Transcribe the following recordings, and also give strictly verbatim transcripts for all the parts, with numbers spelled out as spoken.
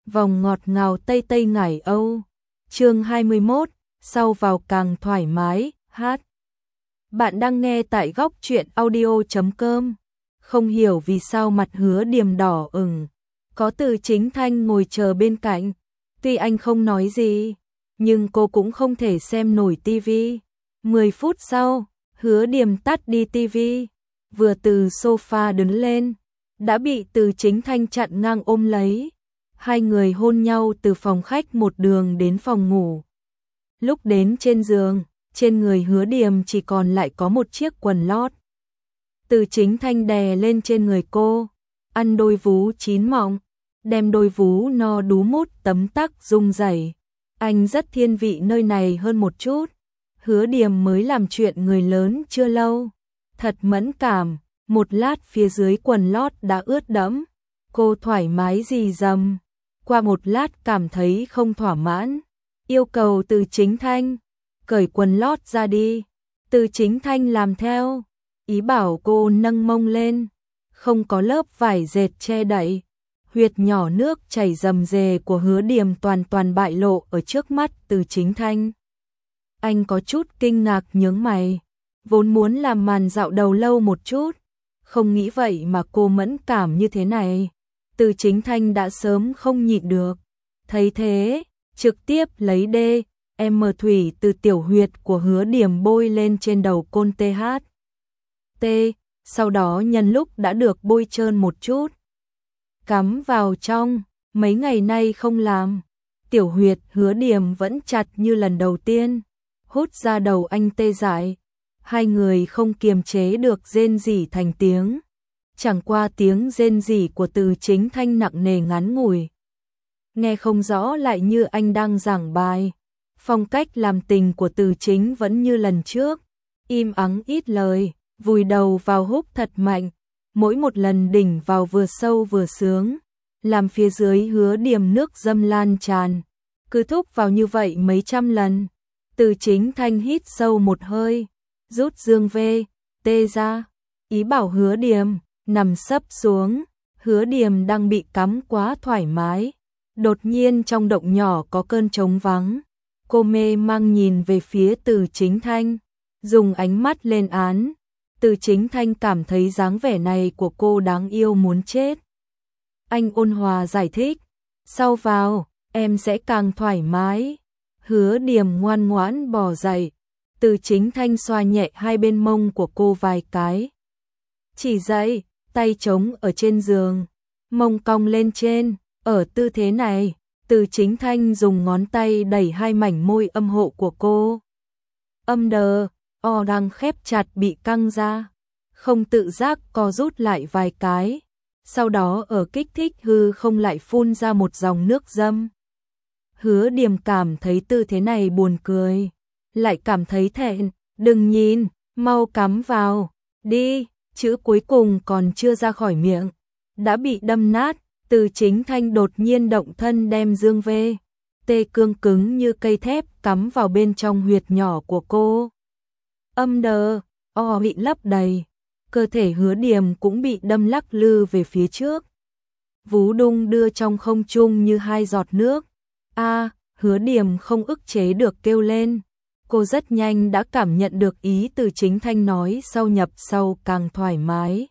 vòng ngọt ngào Tây Tây Ngải Âu. Chương hai mươi mốt, sau vào càng thoải mái, hát. Bạn đang nghe tại góc truyện audio chấm com. Không hiểu vì sao mặt Hứa Điềm đỏ ửng. Có Từ Chính Thanh ngồi chờ bên cạnh. Tuy anh không nói gì, nhưng cô cũng không thể xem nổi tivi. Mười phút sau, Hứa Điềm tắt đi tivi. Vừa từ sofa đứng lên, đã bị Từ Chính Thanh chặn ngang ôm lấy. Hai người hôn nhau từ phòng khách một đường đến phòng ngủ. Lúc đến trên giường, trên người Hứa Điềm chỉ còn lại có một chiếc quần lót. Từ Chính Thanh đè lên trên người cô, ăn đôi vú chín mọng, đem đôi vú no đú mút tấm tắc rung rẩy. Anh rất thiên vị nơi này hơn một chút. Hứa Điềm mới làm chuyện người lớn chưa lâu, thật mẫn cảm, một lát phía dưới quần lót đã ướt đẫm. Cô thoải mái rì rầm, qua một lát cảm thấy không thỏa mãn, yêu cầu Từ Chính Thanh cởi quần lót ra đi. Từ Chính Thanh làm theo, ý bảo cô nâng mông lên, không có lớp vải dệt che đậy. Huyệt nhỏ nước chảy rầm rề của Hứa Điềm toàn toàn bại lộ ở trước mắt Từ Chính Thanh. Anh có chút kinh ngạc nhướng mày, vốn muốn làm màn dạo đầu lâu một chút, không nghĩ vậy mà cô mẫn cảm như thế này. Từ Chính Thanh đã sớm không nhịn được, thấy thế, trực tiếp lấy đê em thủy từ tiểu huyệt của Hứa Điềm bôi lên trên đầu côn tê hát. T, sau đó nhân lúc đã được bôi trơn một chút, cắm vào trong. Mấy ngày nay không làm, tiểu huyệt Hứa Điềm vẫn chặt như lần đầu tiên, hút ra đầu anh tê dại. Hai người không kiềm chế được rên rỉ thành tiếng. Chẳng qua tiếng rên rỉ của Từ Chính Thanh nặng nề ngắn ngủi, nghe không rõ, lại như anh đang giảng bài. Phong cách làm tình của Từ Chính vẫn như lần trước, im ắng ít lời, vùi đầu vào húc thật mạnh, mỗi một lần đỉnh vào vừa sâu vừa sướng, làm phía dưới Hứa Điềm nước dâm lan tràn. Cứ thúc vào như vậy mấy trăm lần, Từ Chính Thanh hít sâu một hơi, rút dương vê tê ra, ý bảo Hứa Điềm nằm sấp xuống. Hứa Điềm đang bị cắm quá thoải mái, đột nhiên trong động nhỏ có cơn trống vắng. Cô mê mang nhìn về phía Từ Chính Thanh, dùng ánh mắt lên án. Từ Chính Thanh cảm thấy dáng vẻ này của cô đáng yêu muốn chết. Anh ôn hòa giải thích, sau vào, em sẽ càng thoải mái. Hứa Điềm ngoan ngoãn bò dậy. Từ Chính Thanh xoa nhẹ hai bên mông của cô vài cái. Chỉ dậy, tay trống ở trên giường, mông cong lên trên. Ở tư thế này, Từ Chính Thanh dùng ngón tay đẩy hai mảnh môi âm hộ của cô. Âm đờ, o đang khép chặt bị căng ra, không tự giác co rút lại vài cái. Sau đó ở kích thích hư không lại phun ra một dòng nước dâm. Hứa Điềm cảm thấy tư thế này buồn cười, lại cảm thấy thẹn. Đừng nhìn, mau cắm vào, đi. Chữ cuối cùng còn chưa ra khỏi miệng, đã bị đâm nát. Từ Chính Thanh đột nhiên động thân đem dương vê tê cương cứng như cây thép cắm vào bên trong huyệt nhỏ của cô. Âm đờ, o bị lấp đầy, cơ thể Hứa Điềm cũng bị đâm lắc lư về phía trước. Vú đung đưa trong không trung như hai giọt nước. A, Hứa Điềm không ức chế được kêu lên. Cô rất nhanh đã cảm nhận được ý Từ Chính Thanh nói sau nhập sâu càng thoải mái.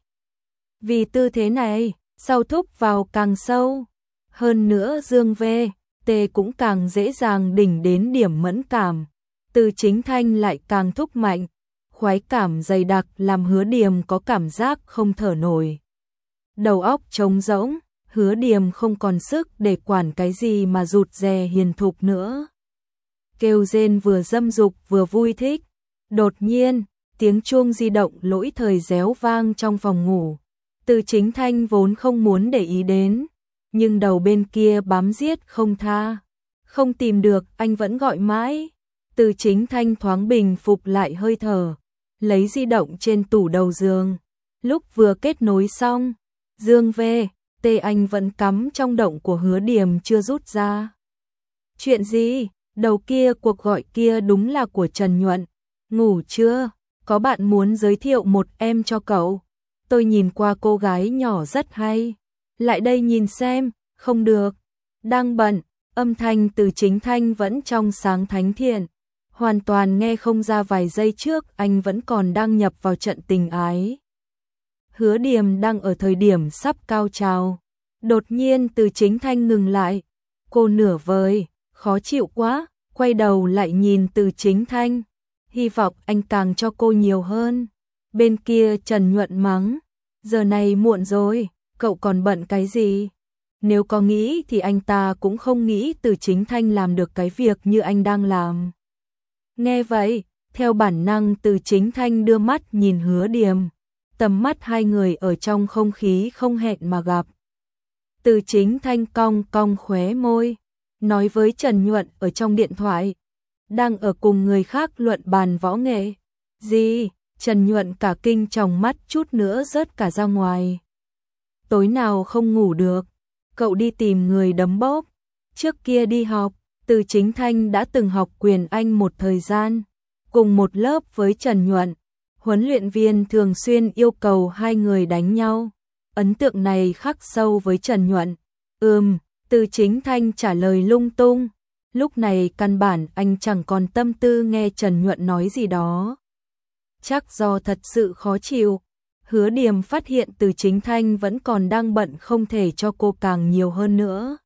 Vì tư thế này, sau thúc vào càng sâu. Hơn nữa dương vê tê cũng càng dễ dàng đỉnh đến điểm mẫn cảm. Từ Chính Thanh lại càng thúc mạnh. Khoái cảm dày đặc làm Hứa Điềm có cảm giác không thở nổi. Đầu óc trống rỗng, Hứa Điềm không còn sức để quản cái gì mà rụt rè hiền thục nữa. Kêu rên vừa dâm dục vừa vui thích. Đột nhiên, tiếng chuông di động lỗi thời réo vang trong phòng ngủ. Từ Chính Thanh vốn không muốn để ý đến, nhưng đầu bên kia bám giết không tha. Không tìm được, anh vẫn gọi mãi. Từ Chính Thanh thoáng bình phục lại hơi thở, lấy di động trên tủ đầu giường. Lúc vừa kết nối xong, dương vê tê anh vẫn cắm trong động của Hứa Điềm chưa rút ra. Chuyện gì? Đầu kia cuộc gọi kia đúng là của Trần Nhuận. Ngủ chưa? Có bạn muốn giới thiệu một em cho cậu. Tôi nhìn qua cô gái nhỏ rất hay. Lại đây nhìn xem. Không được. Đang bận, âm thanh Từ Chính Thanh vẫn trong sáng thánh thiện, hoàn toàn nghe không ra vài giây trước anh vẫn còn đang nhập vào trận tình ái. Hứa Điềm đang ở thời điểm sắp cao trào, đột nhiên Từ Chính Thanh ngừng lại, cô nửa vời, khó chịu quá, quay đầu lại nhìn Từ Chính Thanh, hy vọng anh càng cho cô nhiều hơn. Bên kia Trần Nhuận mắng, giờ này muộn rồi, cậu còn bận cái gì? Nếu có nghĩ thì anh ta cũng không nghĩ Từ Chính Thanh làm được cái việc như anh đang làm. Nghe vậy, theo bản năng Từ Chính Thanh đưa mắt nhìn Hứa Điềm, tầm mắt hai người ở trong không khí không hẹn mà gặp. Từ Chính Thanh cong cong khóe môi, nói với Trần Nhuận ở trong điện thoại, đang ở cùng người khác luận bàn võ nghệ. Gì? Trần Nhuận cả kinh tròng mắt chút nữa rớt cả ra ngoài. Tối nào không ngủ được, cậu đi tìm người đấm bóp. Trước kia đi học, Từ Chính Thanh đã từng học quyền Anh một thời gian, cùng một lớp với Trần Nhuận. Huấn luyện viên thường xuyên yêu cầu hai người đánh nhau. Ấn tượng này khắc sâu với Trần Nhuận. Ừm, Từ Chính Thanh trả lời lung tung. Lúc này căn bản anh chẳng còn tâm tư nghe Trần Nhuận nói gì đó. Chắc do thật sự khó chịu. Hứa Điềm phát hiện Từ Chính Thanh vẫn còn đang bận không thể cho cô càng nhiều hơn nữa.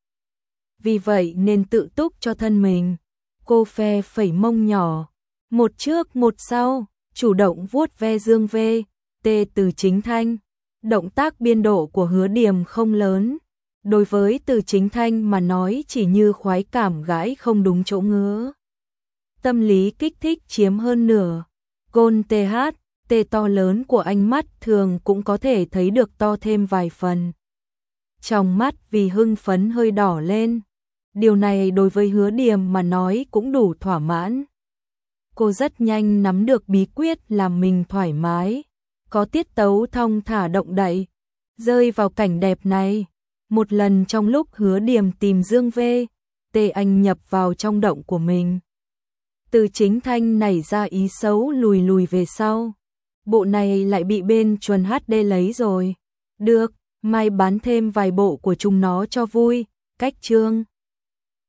Vì vậy nên tự túc cho thân mình. Cô phe phẩy mông nhỏ, một trước một sau, chủ động vuốt ve dương vê, tê Từ Chính Thanh. Động tác biên độ của Hứa Điềm không lớn. Đối với Từ Chính Thanh mà nói chỉ như khoái cảm gãi không đúng chỗ ngứa. Tâm lý kích thích chiếm hơn nửa. Gôn tê hát, tê to lớn của anh mắt thường cũng có thể thấy được to thêm vài phần. Trong mắt vì hưng phấn hơi đỏ lên. Điều này đối với Hứa Điềm mà nói cũng đủ thỏa mãn. Cô rất nhanh nắm được bí quyết làm mình thoải mái, có tiết tấu thong thả động đậy. Rơi vào cảnh đẹp này, một lần trong lúc Hứa Điềm tìm Dương vê, tê anh nhập vào trong động của mình. Từ Chính Thanh nảy ra ý xấu lùi lùi về sau. Bộ này lại bị bên Chuồn hát đê lấy rồi. Được, mai bán thêm vài bộ của chúng nó cho vui. Cách chương